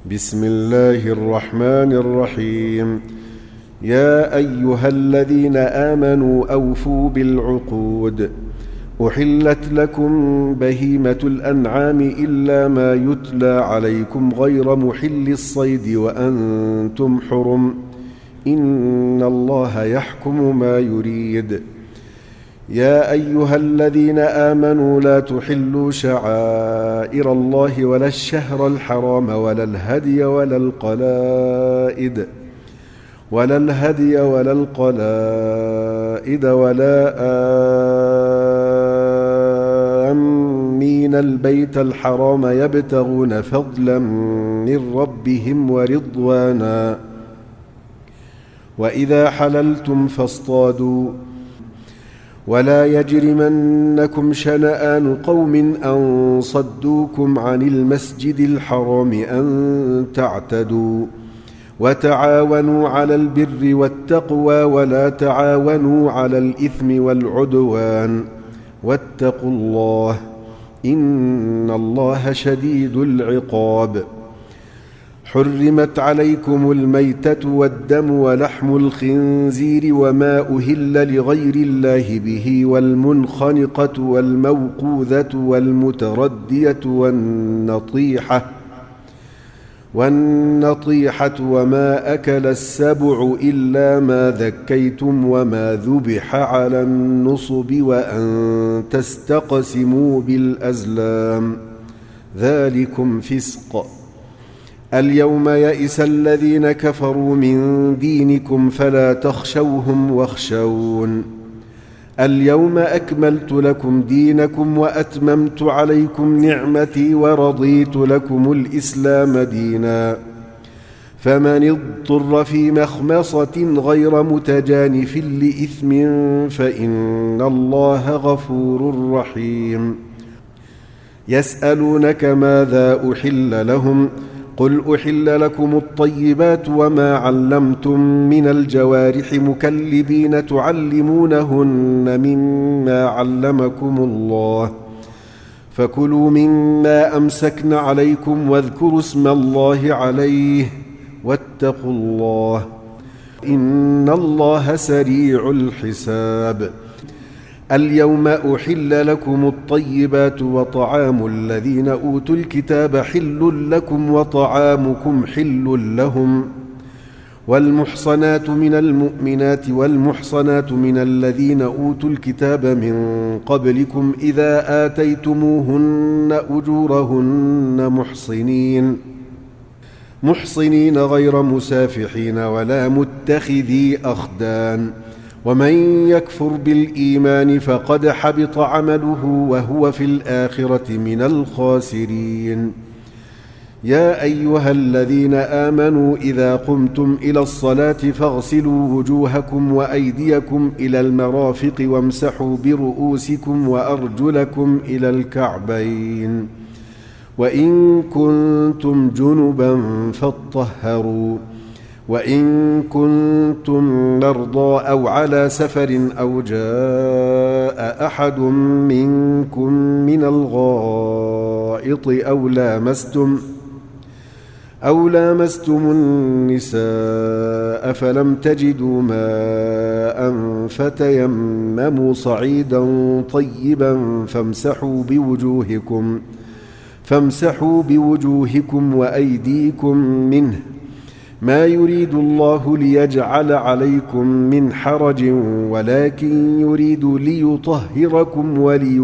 بسم الله الرحمن الرحيم. يا أيها الذين آمنوا أوفوا بالعقود. أحلت لكم بهيمة الأنعام إلا ما يتلى عليكم غير محل الصيد وأنتم حرم، إن الله يحكم ما يريد. يا أيها الذين آمنوا لا تحلوا شعائر الله ولا الشهر الحرام ولا الهدي ولا القلائد ولا آمين البيت الحرام يبتغون فضلا من ربهم ورضوانا. وإذا حللتم فاصطادوا. ولا يجرمنكم شنآن قوم أن صدوكم عن المسجد الحرام أن تعتدوا. وتعاونوا على البر والتقوى ولا تعاونوا على الإثم والعدوان، واتقوا الله إن الله شديد العقاب. حرمت عليكم الميتة والدم ولحم الخنزير وما أهل لغير الله به والمنخنقة والموقوذة والمتردية والنطيحة وما أكل السبع إلا ما ذكيتم وما ذبح على النصب وأن تستقسموا بالأزلام، ذلكم فسق. اليوم يئس الذين كفروا من دينكم فلا تخشوهم واخشون. اليوم أكملت لكم دينكم وأتممت عليكم نعمتي ورضيت لكم الإسلام دينا. فمن اضطر في مخمصة غير متجانف لإثم فإن الله غفور رحيم. يسألونك ماذا أحل لهم؟ قل أحل لكم الطيبات وما علمتم من الجوارح مكلبين تعلمونهن مما علمكم الله، فكلوا مما أمسكن عليكم واذكروا اسم الله عليه واتقوا الله إن الله سريع الحساب. اليوم أحل لكم الطيبات وطعام الذين أوتوا الكتاب حل لكم وطعامكم حل لهم. والمحصنات من المؤمنات والمحصنات من الذين أوتوا الكتاب من قبلكم إذا آتيتموهن أجورهن محصنين غير مسافحين ولا متخذي أخدان. ومن يكفر بالإيمان فقد حبط عمله وهو في الآخرة من الخاسرين. يا أيها الذين آمنوا إذا قمتم إلى الصلاة فاغسلوا وجوهكم وأيديكم إلى المرافق وامسحوا برؤوسكم وأرجلكم إلى الكعبين، وإن كنتم جنبا فاطهروا. وإن كنتم مرضى أو على سفر أو جاء أحد منكم من الغائط أو لامستم النساء فلم تجدوا ماء فتيمموا صعيدا طيبا فامسحوا بوجوهكم وأيديكم منه، ما يريد الله ليجعل عليكم من حرج ولكن يريد ليطهركم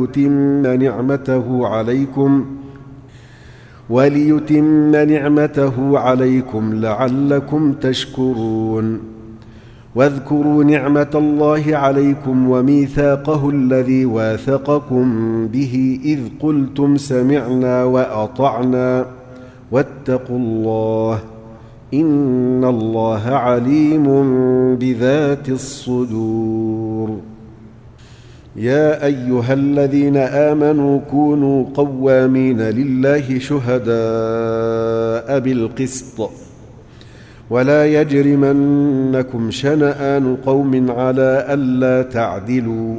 وليتم نعمته عليكم لعلكم تشكرون. واذكروا نعمة الله عليكم وميثاقه الذي واثقكم به إذ قلتم سمعنا وأطعنا واتقوا الله إن الله عليم بذات الصدور. يا أيها الذين آمنوا كونوا قوامين لله شهداء بالقسط، ولا يجرمنكم شنآن قوم على ألا تعدلوا،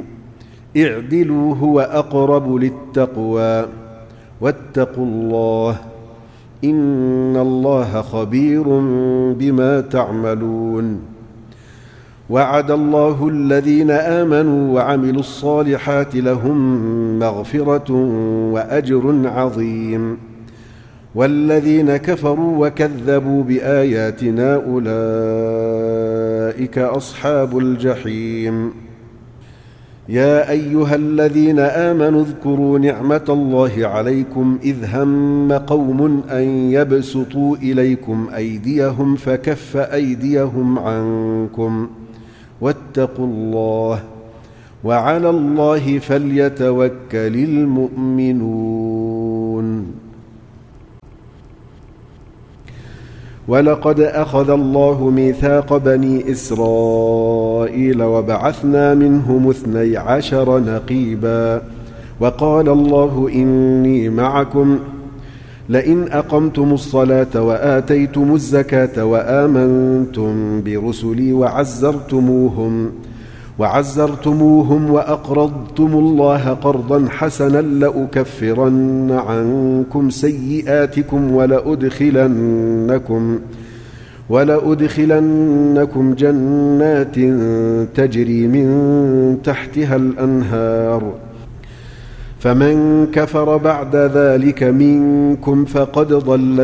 اعدلوا هو أقرب للتقوى، واتقوا الله إن الله خبير بما تعملون. وعد الله الذين آمنوا وعملوا الصالحات لهم مغفرة وأجر عظيم، والذين كفروا وكذبوا بآياتنا أولئك أصحاب الجحيم. يا أيها الذين آمنوا اذكروا نعمة الله عليكم إذ هم قوم أن يبسطوا إليكم أيديهم فكف أيديهم عنكم واتقوا الله، وعلى الله فليتوكل المؤمنون. ولقد أخذ الله ميثاق بني إسرائيل وبعثنا منهم 12 نقيبا، وقال الله إني معكم لئن أقمتم الصلاة وآتيتم الزكاة وآمنتم برسلي وعزرتموهم وأقرضتم الله قرضا حسنا لأكفرن عنكم سيئاتكم ولأدخلنكم جنات تجري من تحتها الأنهار، فمن كفر بعد ذلك منكم فقد ضل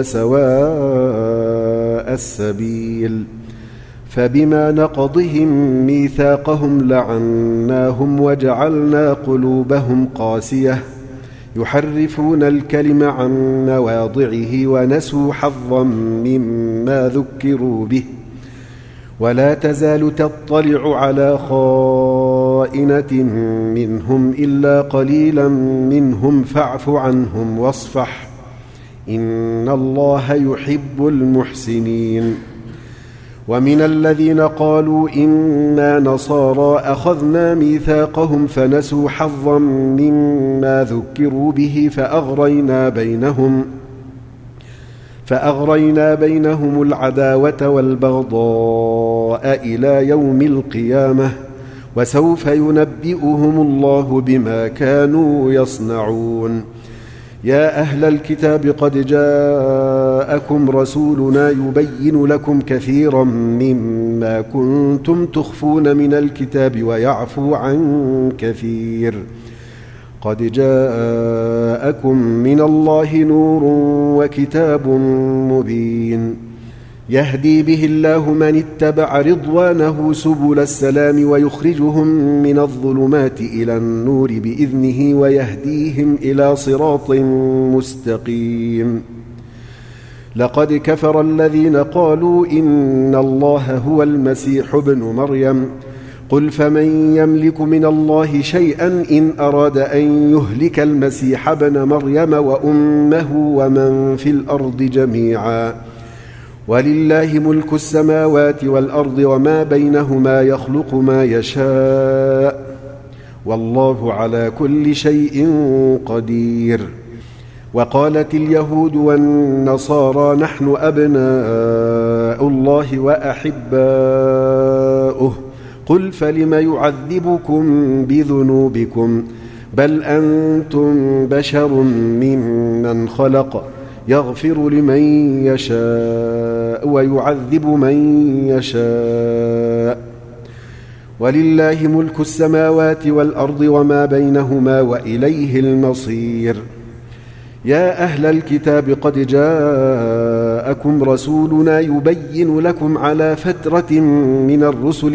سواء السبيل. فبما نقضهم ميثاقهم لعناهم وجعلنا قلوبهم قاسية يحرفون الكلم عن مواضعه ونسوا حظا مما ذكروا به، ولا تزال تطلع على خائنة منهم إلا قليلا منهم فاعف عنهم واصفح، إن الله يحب المحسنين. ومن الذين قالوا إنا نصارى أخذنا ميثاقهم فنسوا حظا مما ذكروا به فأغرينا بينهم العداوة والبغضاء إلى يوم القيامة، وسوف ينبئهم الله بما كانوا يصنعون. يا أهل الكتاب قد جاءكم رسولنا يبين لكم كثيرا مما كنتم تخفون من الكتاب ويعفو عن كثير، قد جاءكم من الله نور وكتاب مبين، يهدي به الله من اتبع رضوانه سبل السلام ويخرجهم من الظلمات إلى النور بإذنه ويهديهم إلى صراط مستقيم. لقد كفر الذين قالوا إن الله هو المسيح ابن مريم، قل فمن يملك من الله شيئا إن أراد أن يهلك المسيح ابن مريم وأمه ومن في الأرض جميعا، ولله ملك السماوات والأرض وما بينهما يخلق ما يشاء، والله على كل شيء قدير. وقالت اليهود والنصارى نحن أبناء الله وأحباؤه، قل فلم يعذبكم بذنوبكم بل أنتم بشر ممن خلق، يغفر لمن يشاء ويعذب من يشاء، ولله ملك السماوات والأرض وما بينهما وإليه المصير. يا أهل الكتاب قد جاءكم رسولنا يبين لكم على فترة من الرسل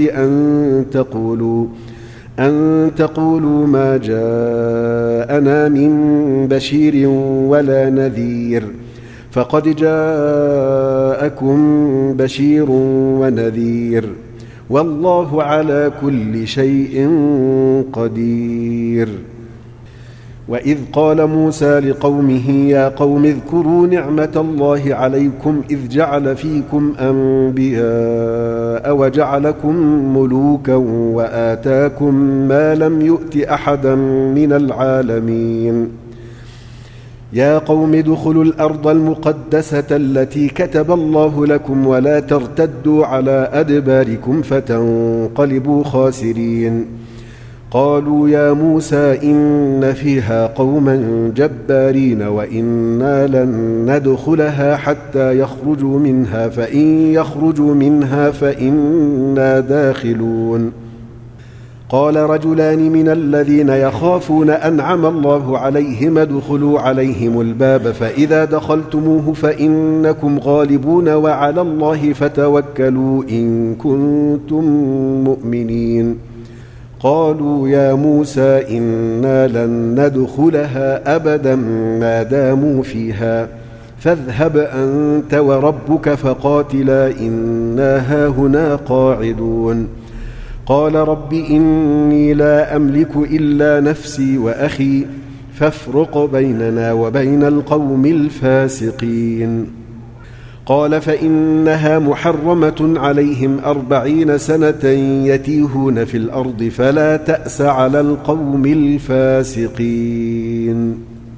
أن تقولوا ما جاءنا من بشير ولا نذير، فقد جاءكم بشير ونذير، والله على كل شيء قدير. وإذ قال موسى لقومه يا قوم اذكروا نعمة الله عليكم إذ جعل فيكم أنبياء وجعلكم ملوكا وآتاكم ما لم يؤت أحدا من العالمين. يا قوم ادخلوا الأرض المقدسة التي كتب الله لكم ولا ترتدوا على أدباركم فتنقلبوا خاسرين. قالوا يا موسى إن فيها قوما جبارين وإنا لن ندخلها حتى يخرجوا منها فإن يخرجوا منها فإنا داخلون. قال رجلان من الذين يخافون أنعم الله عليهم ادخلوا عليهم الباب فإذا دخلتموه فإنكم غالبون وعلى الله فتوكلوا إن كنتم مؤمنين. قالوا يا موسى إنا لن ندخلها أبدا ما داموا فيها فاذهب أنت وربك فقاتلا إنا هاهنا قاعدون. قال رب إني لا أملك إلا نفسي وأخي فافرق بيننا وبين القوم الفاسقين. قال فإنها محرمة عليهم 40 سنة يتيهون في الأرض فلا تأس على القوم الفاسقين.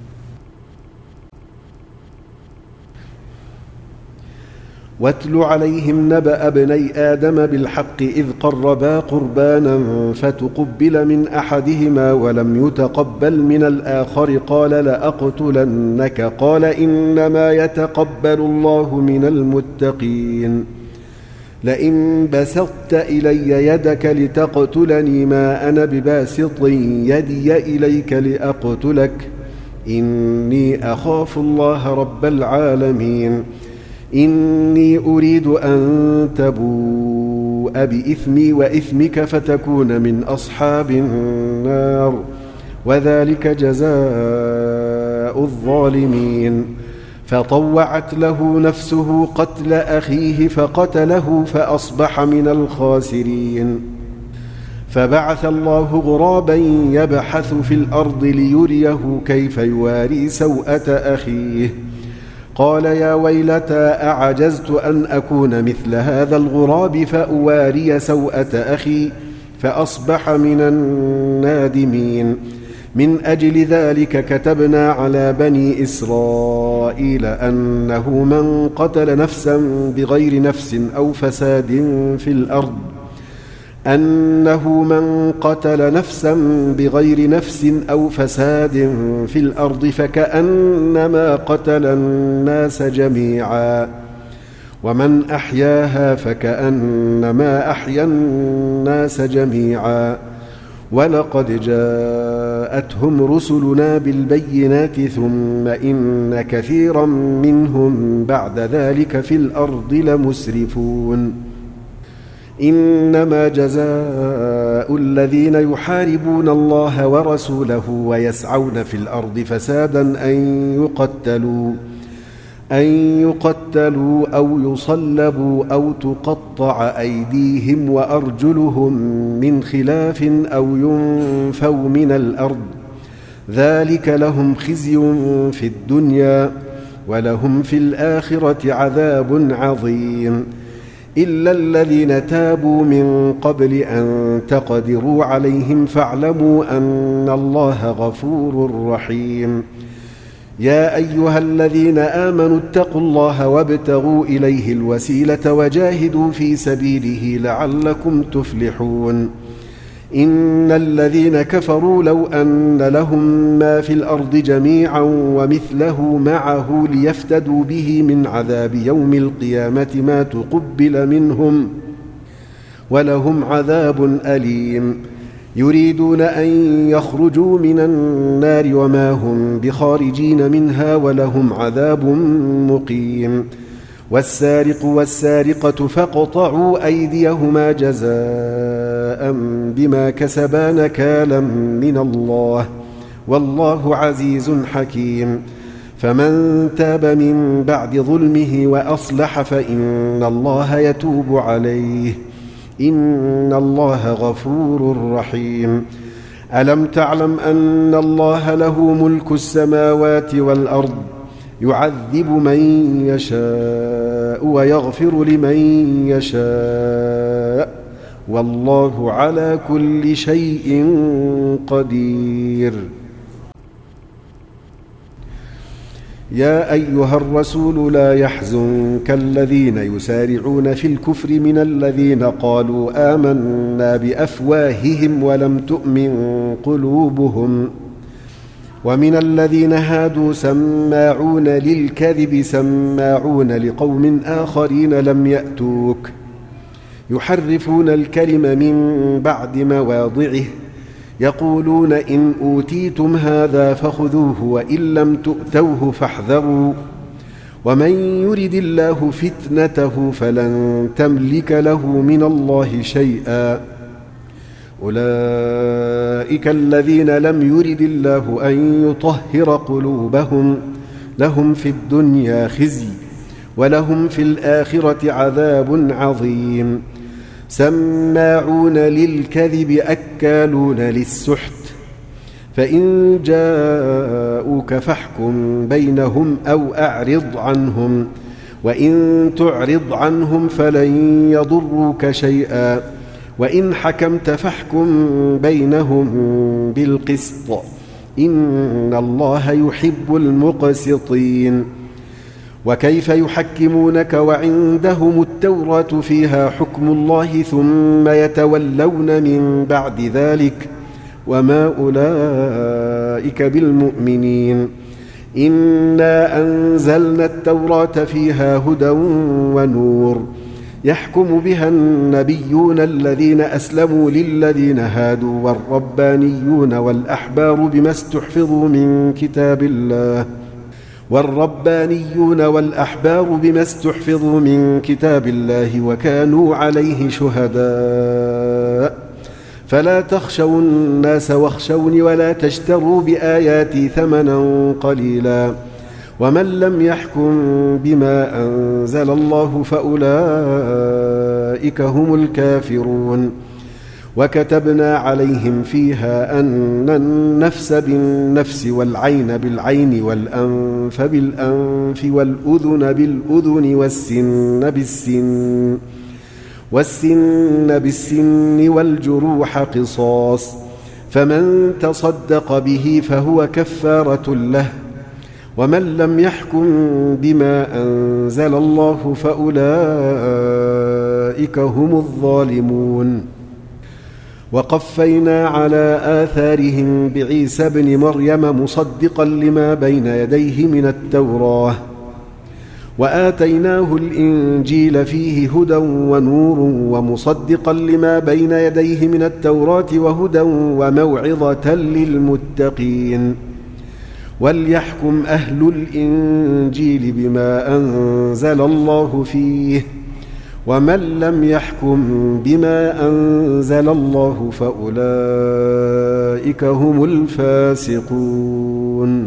واتل عليهم نبأ ابني آدم بالحق إذ قربا قربانا فتقبل من أحدهما ولم يتقبل من الآخر قال لأقتلنك قال إنما يتقبل الله من المتقين. لئن بسطت إلي يدك لتقتلني ما أنا بباسط يدي إليك لأقتلك إني أخاف الله رب العالمين. إني أريد أن تبوء بإثمي وإثمك فتكون من أصحاب النار وذلك جزاء الظالمين. فطوعت له نفسه قتل أخيه فقتله فأصبح من الخاسرين. فبعث الله غرابا يبحث في الأرض ليريه كيف يواري سوءة أخيه قال يا ويلتى أعجزت أن أكون مثل هذا الغراب فأواري سوءة أخي فأصبح من النادمين. من أجل ذلك كتبنا على بني إسرائيل أنه من قتل نفسا بغير نفس أو فساد في الأرض فكأنما قتل الناس جميعا ومن أحياها فكأنما أحيا الناس جميعا. ولقد جاءتهم رسلنا بالبينات ثم إن كثيرا منهم بعد ذلك في الأرض لمسرفون. إنما جزاء الذين يحاربون الله ورسوله ويسعون في الأرض فسادا أن يقتلوا أو يصلبوا أو تقطع أيديهم وأرجلهم من خلاف أو ينفوا من الأرض ذلك لهم خزي في الدنيا ولهم في الآخرة عذاب عظيم. إلا الذين تابوا من قبل أن تقدروا عليهم فاعلموا أن الله غفور رحيم. يا أيها الذين آمنوا اتقوا الله وابتغوا إليه الوسيلة وجاهدوا في سبيله لعلكم تفلحون. إن الذين كفروا لو أن لهم ما في الأرض جميعا ومثله معه ليفتدوا به من عذاب يوم القيامة ما تقبل منهم ولهم عذاب أليم. يريدون أن يخرجوا من النار وما هم بخارجين منها ولهم عذاب مقيم. والسارق والسارقة فاقطعوا أيديهما جزاء بما كسبا نكالا من الله والله عزيز حكيم. فمن تاب من بعد ظلمه وأصلح فإن الله يتوب عليه إن الله غفور رحيم. ألم تعلم أن الله له ملك السماوات والأرض يعذب من يشاء ويغفر لمن يشاء والله على كل شيء قدير. يا أيها الرسول لا يحزنك الذين يسارعون في الكفر من الذين قالوا آمنا بأفواههم ولم تؤمن قلوبهم ومن الذين هادوا سماعون للكذب سماعون لقوم آخرين لم يأتوك يحرفون الكلم من بعد مواضعه يقولون إن أوتيتم هذا فخذوه وإن لم تؤتوه فاحذروا ومن يرد الله فتنته فلن تملك له من الله شيئا أولئك الذين لم يرد الله أن يطهر قلوبهم لهم في الدنيا خزي ولهم في الآخرة عذاب عظيم سماعون للكذب أكالون للسحت فإن جاءوك فاحكم بينهم أو أعرض عنهم وإن تعرض عنهم فلن يضروك شيئا وإن حكمت فاحكم بينهم بالقسط إن الله يحب المقسطين وكيف يحكمونك وعندهم التوراة فيها حكم الله ثم يتولون من بعد ذلك وما أولئك بالمؤمنين إنا أنزلنا التوراة فيها هدى ونور يحكم بها النبيون الذين أسلموا للذين هادوا والربانيون والأحبار بما استحفظوا من كتاب الله وكانوا عليه شهداء فلا تخشوا الناس واخشوني ولا تشتروا بآياتي ثمنا قليلا ومن لم يحكم بما أنزل الله فأولئك هم الكافرون وكتبنا عليهم فيها أن النفس بالنفس والعين بالعين والأنف بالأنف والأذن بالأذن والسن بالسن والجروح قصاص فمن تصدق به فهو كفارة له ومن لم يحكم بما أنزل الله فأولئك هم الظالمون وقفينا على آثارهم بعيسى ابن مريم مصدقا لما بين يديه من التوراة وآتيناه الإنجيل فيه هدى ونور ومصدقا لما بين يديه من التوراة وهدى وموعظة للمتقين وليحكم أهل الإنجيل بما أنزل الله فيه ومن لم يحكم بما أنزل الله فأولئك هم الفاسقون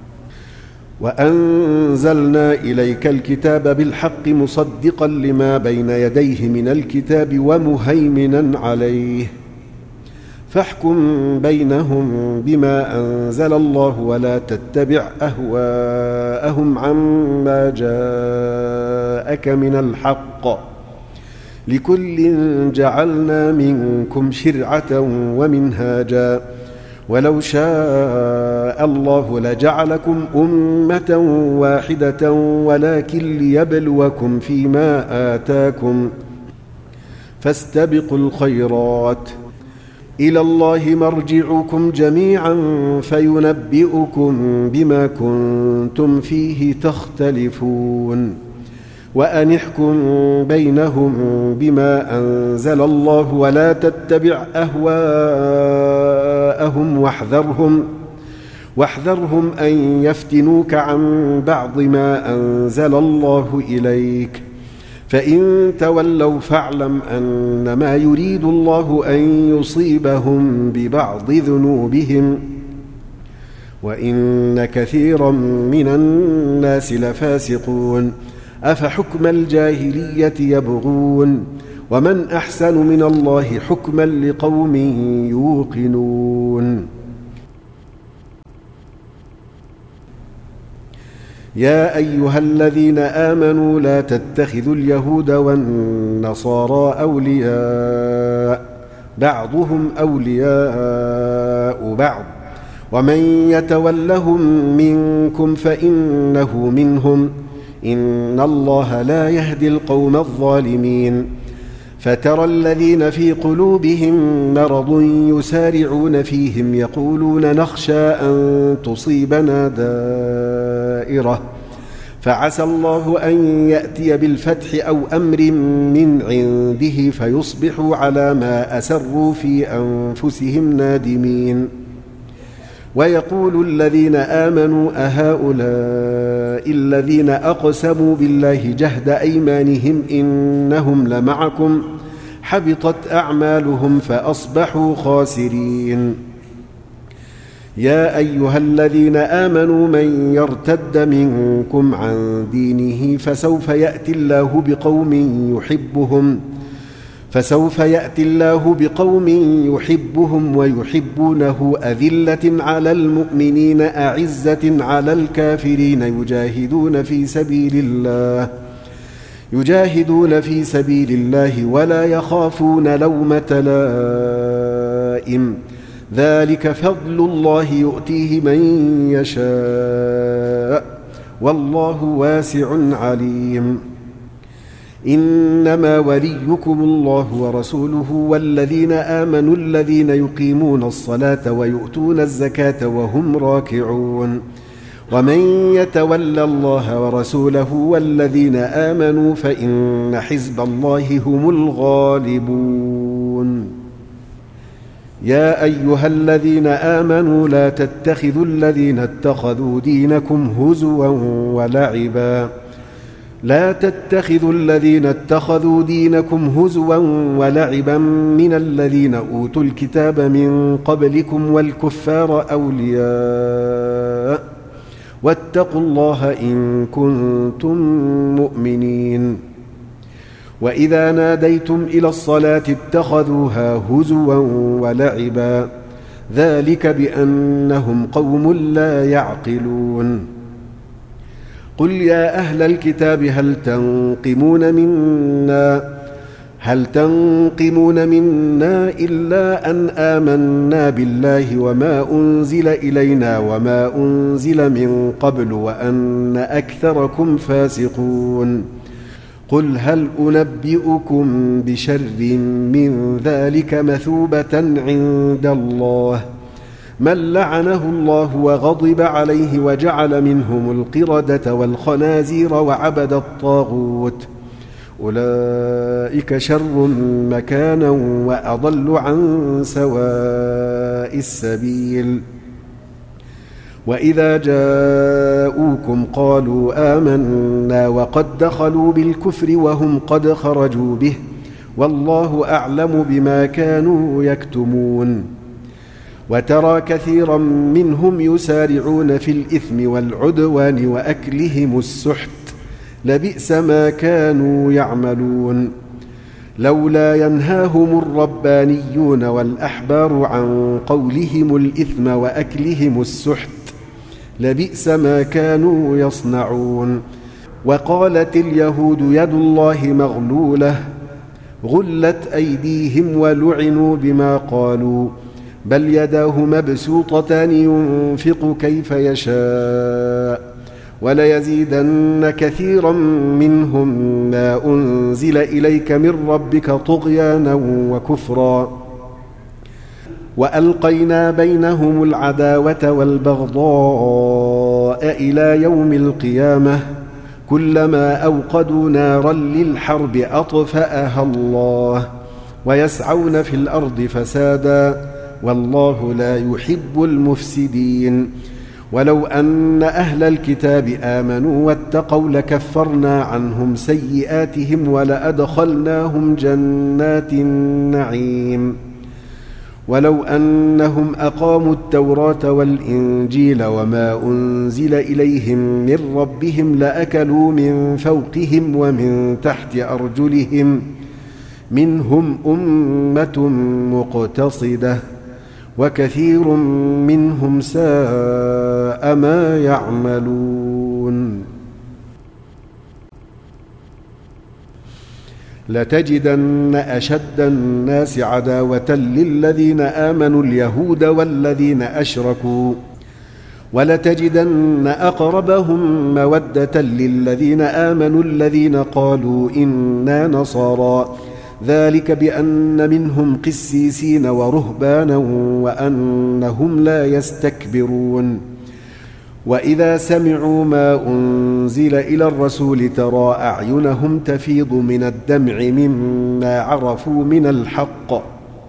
وأنزلنا إليك الكتاب بالحق مصدقا لما بين يديه من الكتاب ومهيمنا عليه فاحكم بينهم بما أنزل الله ولا تتبع أهواءهم عما جاءك من الحق لكل جعلنا منكم شرعة ومنهاجا ولو شاء الله لجعلكم أمة واحدة ولكن ليبلوكم فيما آتاكم فاستبقوا الخيرات إلى الله مرجعكم جميعا فينبئكم بما كنتم فيه تختلفون وأن احكم بينهم بما أنزل الله ولا تتبع أهواءهم واحذرهم أن يفتنوك عن بعض ما أنزل الله إليك فإن تولوا فاعلم أنما يريد الله أن يصيبهم ببعض ذنوبهم وإن كثيرا من الناس لفاسقون أفحكم الجاهلية يبغون ومن أحسن من الله حكما لقوم يوقنون يا أيها الذين آمنوا لا تتخذوا اليهود والنصارى أولياء بعضهم أولياء بعض ومن يتولهم منكم فإنه منهم إن الله لا يهدي القوم الظالمين فترى الذين في قلوبهم مرض يسارعون فيهم يقولون نخشى أن تصيبنا دائرة فعسى الله أن يأتي بالفتح أو أمر من عنده فيصبحوا على ما أسروا في أنفسهم نادمين ويقول الذين آمنوا أهؤلاء الذين أقسموا بالله جهد أيمانهم إنهم لمعكم حبطت أعمالهم فأصبحوا خاسرين يا أيها الذين آمنوا من يرتد منكم عن دينه فسوف يأتي الله بقوم يحبهم ويحبونه أذلة على المؤمنين أعزة على الكافرين يجاهدون في سبيل الله ولا يخافون لومة لائم ذلك فضل الله يؤتيه من يشاء والله واسع عليم إنما وليكم الله ورسوله والذين آمنوا الذين يقيمون الصلاة ويؤتون الزكاة وهم راكعون ومن يتول الله ورسوله والذين آمنوا فإن حزب الله هم الغالبون يا أيها الذين آمنوا لا تتخذوا الذين اتخذوا دينكم هزوا ولعبا من الذين أوتوا الكتاب من قبلكم والكفار أولياء واتقوا الله إن كنتم مؤمنين وإذا ناديتم إلى الصلاة اتخذوها هزوا ولعبا ذلك بأنهم قوم لا يعقلون قل يا أهل الكتاب هل تنقمون منا إلا أن آمنا بالله وما أنزل إلينا وما أنزل من قبل وأن أكثركم فاسقون قل هل أنبئكم بشر من ذلك مثوبة عند الله من لعنه الله وغضب عليه وجعل منهم القردة والخنازير وعبد الطاغوت أولئك شر مكانا وأضل عن سواء السبيل وإذا جاءوكم قالوا آمنا وقد دخلوا بالكفر وهم قد خرجوا به والله أعلم بما كانوا يكتمون وترى كثيرا منهم يسارعون في الإثم والعدوان وأكلهم السحت لبئس ما كانوا يعملون لولا ينهاهم الربانيون والأحبار عن قولهم الإثم وأكلهم السحت لبئس ما كانوا يصنعون وقالت اليهود يد الله مغلولة غلت أيديهم ولعنوا بما قالوا بل يداه مبسوطتان ينفق كيف يشاء وليزيدن كثيرا منهم ما أنزل إليك من ربك طغيانا وكفرا وألقينا بينهم العداوة والبغضاء إلى يوم القيامة كلما أوقدوا نارا للحرب أطفأها الله ويسعون في الأرض فسادا والله لا يحب المفسدين ولو أن أهل الكتاب آمنوا واتقوا لكفرنا عنهم سيئاتهم ولأدخلناهم جنات النعيم ولو أنهم أقاموا التوراة والإنجيل وما أنزل إليهم من ربهم لأكلوا من فوقهم ومن تحت أرجلهم منهم أمة مقتصدة وكثير منهم ساء ما يعملون لتجدن أشد الناس عداوة للذين آمنوا اليهود والذين أشركوا ولتجدن أقربهم مودة للذين آمنوا الذين قالوا إنا نصارى ذلك بأن منهم قسيسين ورهبانا وأنهم لا يستكبرون وإذا سمعوا ما أنزل إلى الرسول ترى أعينهم تفيض من الدمع مما عرفوا من الحق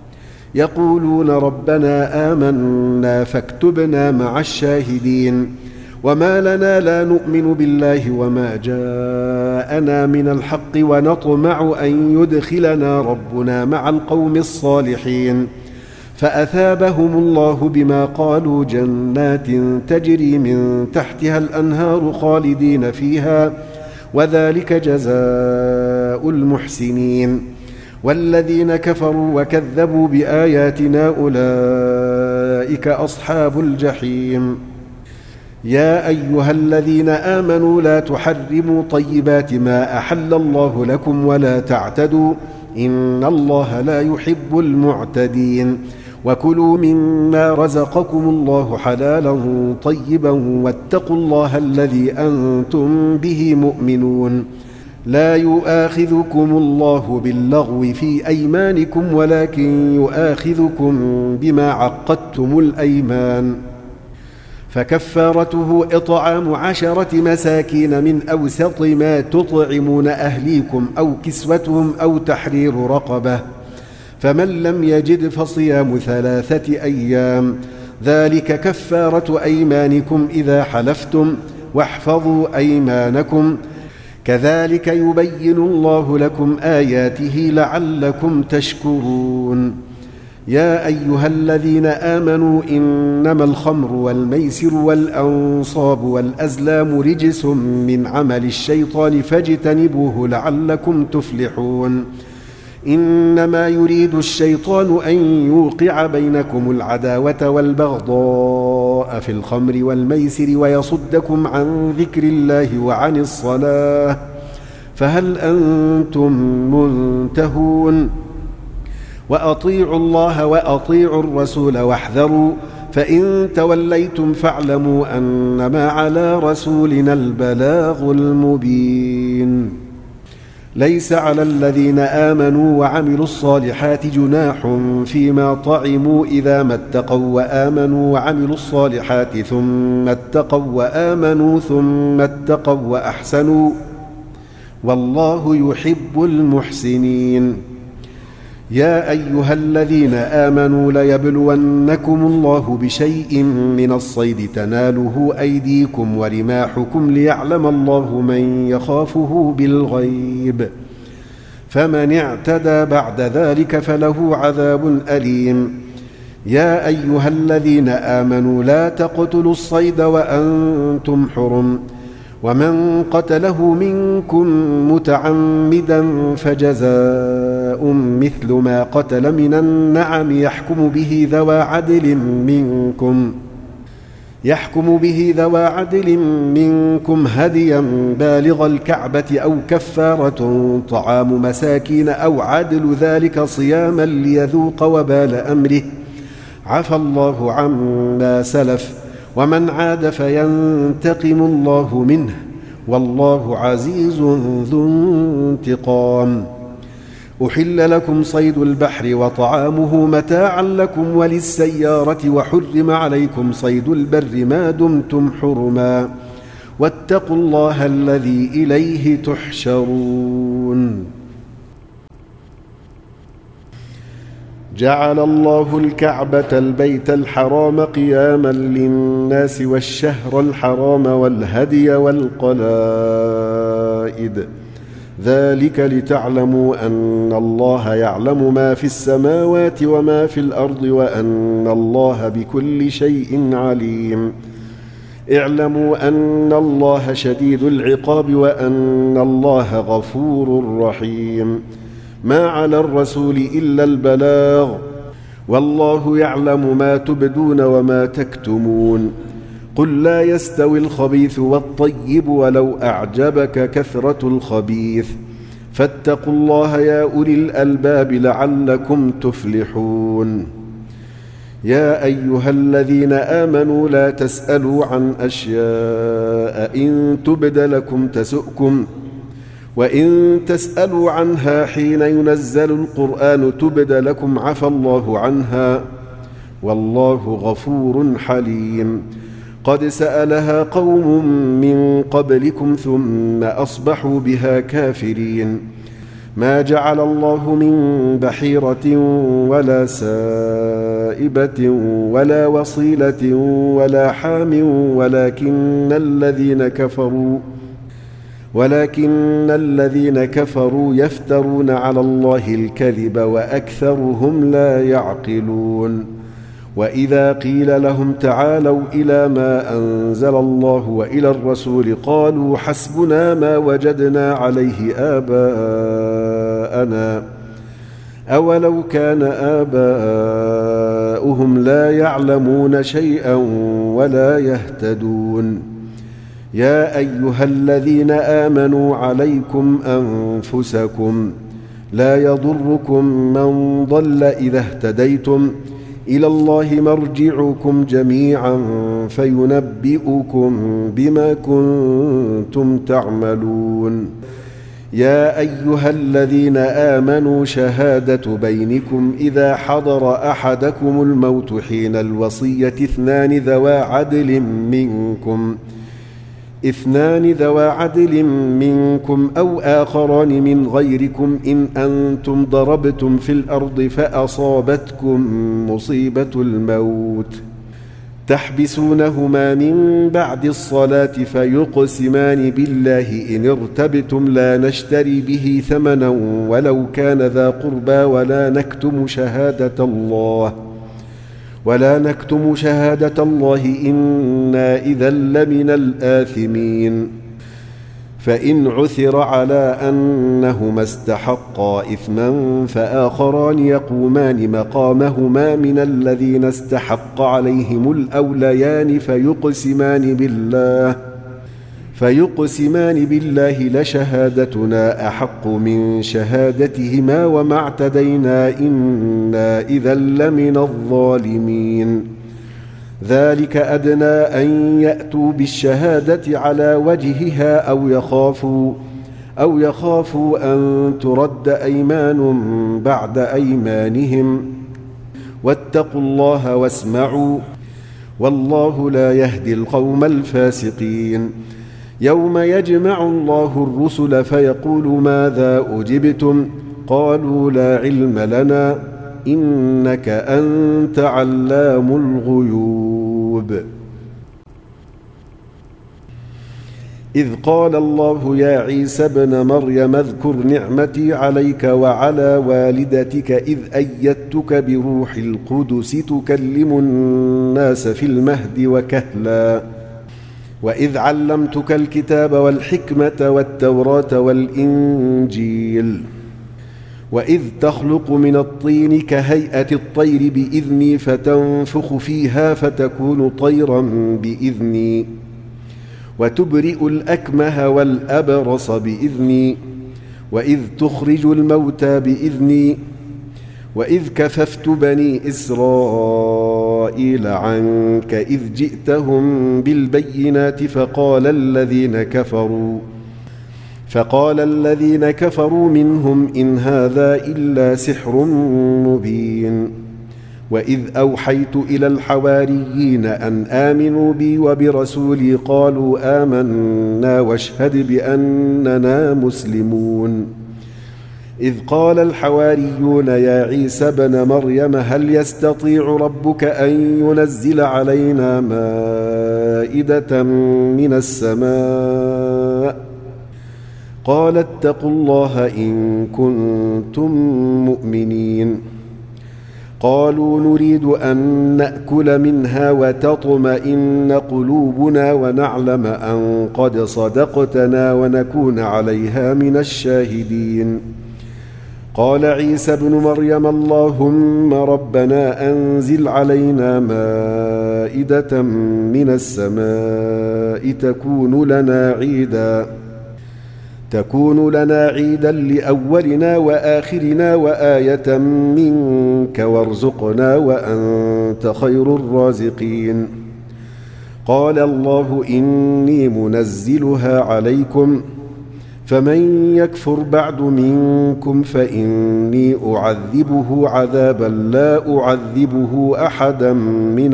يقولون ربنا آمنا فاكتبنا مع الشاهدين وما لنا لا نؤمن بالله وما جاءنا من الحق ونطمع أن يدخلنا ربنا مع القوم الصالحين فأثابهم الله بما قالوا جنات تجري من تحتها الأنهار خالدين فيها وذلك جزاء المحسنين والذين كفروا وكذبوا بآياتنا أولئك أصحاب الجحيم يا أيها الذين آمنوا لا تحرموا طيبات ما أحل الله لكم ولا تعتدوا إن الله لا يحب المعتدين وكلوا مما رزقكم الله حلالا طيبا واتقوا الله الذي أنتم به مؤمنون لا يؤاخذكم الله باللغو في أيمانكم ولكن يؤاخذكم بما عقدتم الأيمان فكفارته إطعام 10 مساكين من أوسط ما تطعمون أهليكم أو كسوتهم أو تحرير رقبة فمن لم يجد فصيام 3 أيام ذلك كفارة أيمانكم إذا حلفتم واحفظوا أيمانكم كذلك يبين الله لكم آياته لعلكم تشكرون يا أيها الذين آمنوا إنما الخمر والميسر والأنصاب والأزلام رجس من عمل الشيطان فاجتنبوه لعلكم تفلحون إنما يريد الشيطان أن يوقع بينكم العداوة والبغضاء في الخمر والميسر ويصدكم عن ذكر الله وعن الصلاة فهل أنتم منتهون وأطيعوا الله وأطيعوا الرسول واحذروا فإن توليتم فاعلموا أنما على رسولنا البلاغ المبين ليس على الذين آمنوا وعملوا الصالحات جناح فيما طعموا إذا ما اتقوا وآمنوا وعملوا الصالحات ثم اتقوا وآمنوا ثم اتقوا وأحسنوا والله يحب المحسنين يا أيها الذين آمنوا ليبلونكم الله بشيء من الصيد تناله أيديكم ورماحكم ليعلم الله من يخافه بالغيب فمن اعتدى بعد ذلك فله عذاب أليم يا أيها الذين آمنوا لا تقتلوا الصيد وأنتم حرم ومن قتله منكم متعمدا فجزاء مثل ما قتل من النعم يحكم به ذوى عدل منكم هديا بالغ الكعبة أو كفارة طعام مساكين أو عدل ذلك صياما ليذوق وبال أمره عفى الله عما سلف ومن عاد فينتقم الله منه والله عزيز ذو انتقام أحل لكم صيد البحر وطعامه متاعا لكم وللسيارة وحرم عليكم صيد البر ما دمتم حرما واتقوا الله الذي إليه تحشرون جعل الله الكعبة البيت الحرام قياما للناس والشهر الحرام والهدي والقلائد ذلك لتعلموا أن الله يعلم ما في السماوات وما في الأرض وأن الله بكل شيء عليم اعلموا أن الله شديد العقاب وأن الله غفور رحيم ما على الرسول إلا البلاغ والله يعلم ما تبدون وما تكتمون قل لا يستوي الخبيث والطيب ولو أعجبك كثرة الخبيث فاتقوا الله يا أولي الألباب لعلكم تفلحون. يا أيها الذين آمنوا لا تسألوا عن أشياء إن تبد لكم تسؤكم، وإن تسألوا عنها حين ينزل القرآن تبد لكم عفى الله عنها، والله غفور حليم. قد سألها قوم من قبلكم ثم أصبحوا بها كافرين. ما جعل الله من بحيرة ولا سائبة ولا وصيلة ولا حام ولكن الذين كفروا يفترون على الله الكذب وأكثرهم لا يعقلون. وإذا قيل لهم تعالوا إلى ما أنزل الله وإلى الرسول قالوا حسبنا ما وجدنا عليه آباءنا أولو كان آباؤهم لا يعلمون شيئا ولا يهتدون. يا أيها الذين آمنوا عليكم أنفسكم لا يضركم من ضل إذا اهتديتم، إلى الله مرجعكم جميعا فينبئكم بما كنتم تعملون. يا أيها الذين آمنوا شهادة بينكم إذا حضر أحدكم الموت حين الوصية اثنان ذوى عدل منكم أو آخران من غيركم إن أنتم ضربتم في الأرض فأصابتكم مصيبة الموت تحبسونهما من بعد الصلاة فيقسمان بالله إن ارتبتم لا نشتري به ثمنا ولو كان ذا قربى ولا نكتم شهادة الله إنا إذا لمن الآثمين. فإن عثر على أنهما استحقا إثما فآخران يقومان مقامهما من الذين استحق عليهم الأوليان فيقسمان بالله لشهادتنا أحق من شهادتهما وما اعتدينا إنا إذا لمن الظالمين. ذلك أدنى أن يأتوا بالشهادة على وجهها أو يخافوا أن ترد أيمان بعد أيمانهم، واتقوا الله واسمعوا والله لا يهدي القوم الفاسقين. يوم يجمع الله الرسل فيقول ماذا أجبتم قالوا لا علم لنا إنك أنت علام الغيوب. إذ قال الله يا عيسى ابن مريم اذكر نعمتي عليك وعلى والدتك إذ أيدتك بروح القدس تكلم الناس في المهد وكهلا، وإذ علمتك الكتاب والحكمة والتوراة والإنجيل، وإذ تخلق من الطين كهيئة الطير بإذني فتنفخ فيها فتكون طيرا بإذني، وتبرئ الأكمه والأبرص بإذني، وإذ تخرج الموتى بإذني، وإذ كففت بني إسرائيل عنك إذ جئتهم بالبينات فقال الذين كفروا منهم إن هذا إلا سحر مبين. وإذ أوحيت إلى الحواريين أن آمنوا بي وبرسولي قالوا آمنا واشهد بأننا مسلمون. إذ قال الحواريون يا عيسى ابن مريم هل يستطيع ربك أن ينزل علينا مائدة من السماء؟ قال اتقوا الله إن كنتم مؤمنين. قالوا نريد أن نأكل منها وتطمئن قلوبنا ونعلم أن قد صدقتنا ونكون عليها من الشاهدين. قال عيسى ابن مريم اللهم ربنا أنزل علينا مائدة من السماء تكون لنا عيدا لأولنا وآخرنا وآية منك وارزقنا وأنت خير الرازقين. قال الله إني منزلها عليكم فمن يكفر بعد منكم فإني أعذبه عذابا لا أعذبه أحدا من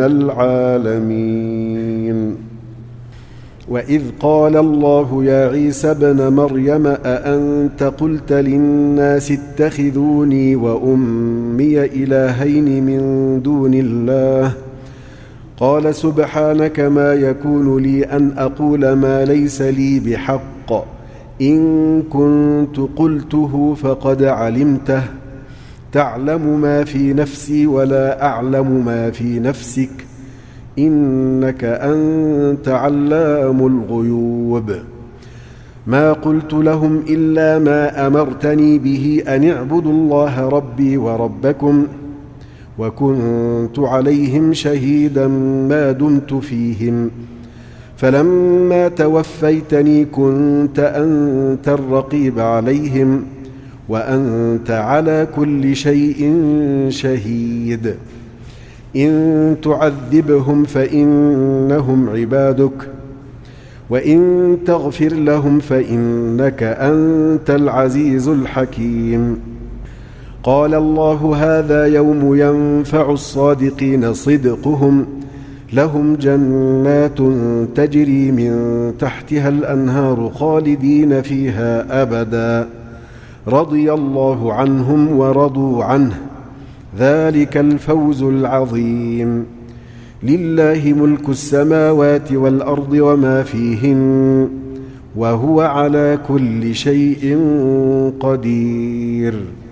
العالمين. وإذ قال الله يا عيسى ابن مريم أأنت قلت للناس اتخذوني وأمي إلهين من دون الله قال سبحانك ما يكون لي أن أقول ما ليس لي بحق إن كنت قلته فقد علمته تعلم ما في نفسي ولا أعلم ما في نفسك إنك أنت علام الغيوب. ما قلت لهم إلا ما أمرتني به أن اعبدوا الله ربي وربكم وكنت عليهم شهيدا ما دمت فيهم فلما توفيتني كنت أنت الرقيب عليهم وأنت على كل شيء شهيد. إن تعذبهم فإنهم عبادك وإن تغفر لهم فإنك أنت العزيز الحكيم. قال الله هذا يوم ينفع الصادقين صدقهم لهم جنات تجري من تحتها الأنهار خالدين فيها أبدا رضي الله عنهم ورضوا عنه ذلك الفوز العظيم. لله ملك السماوات والأرض وما فيهن وهو على كل شيء قدير.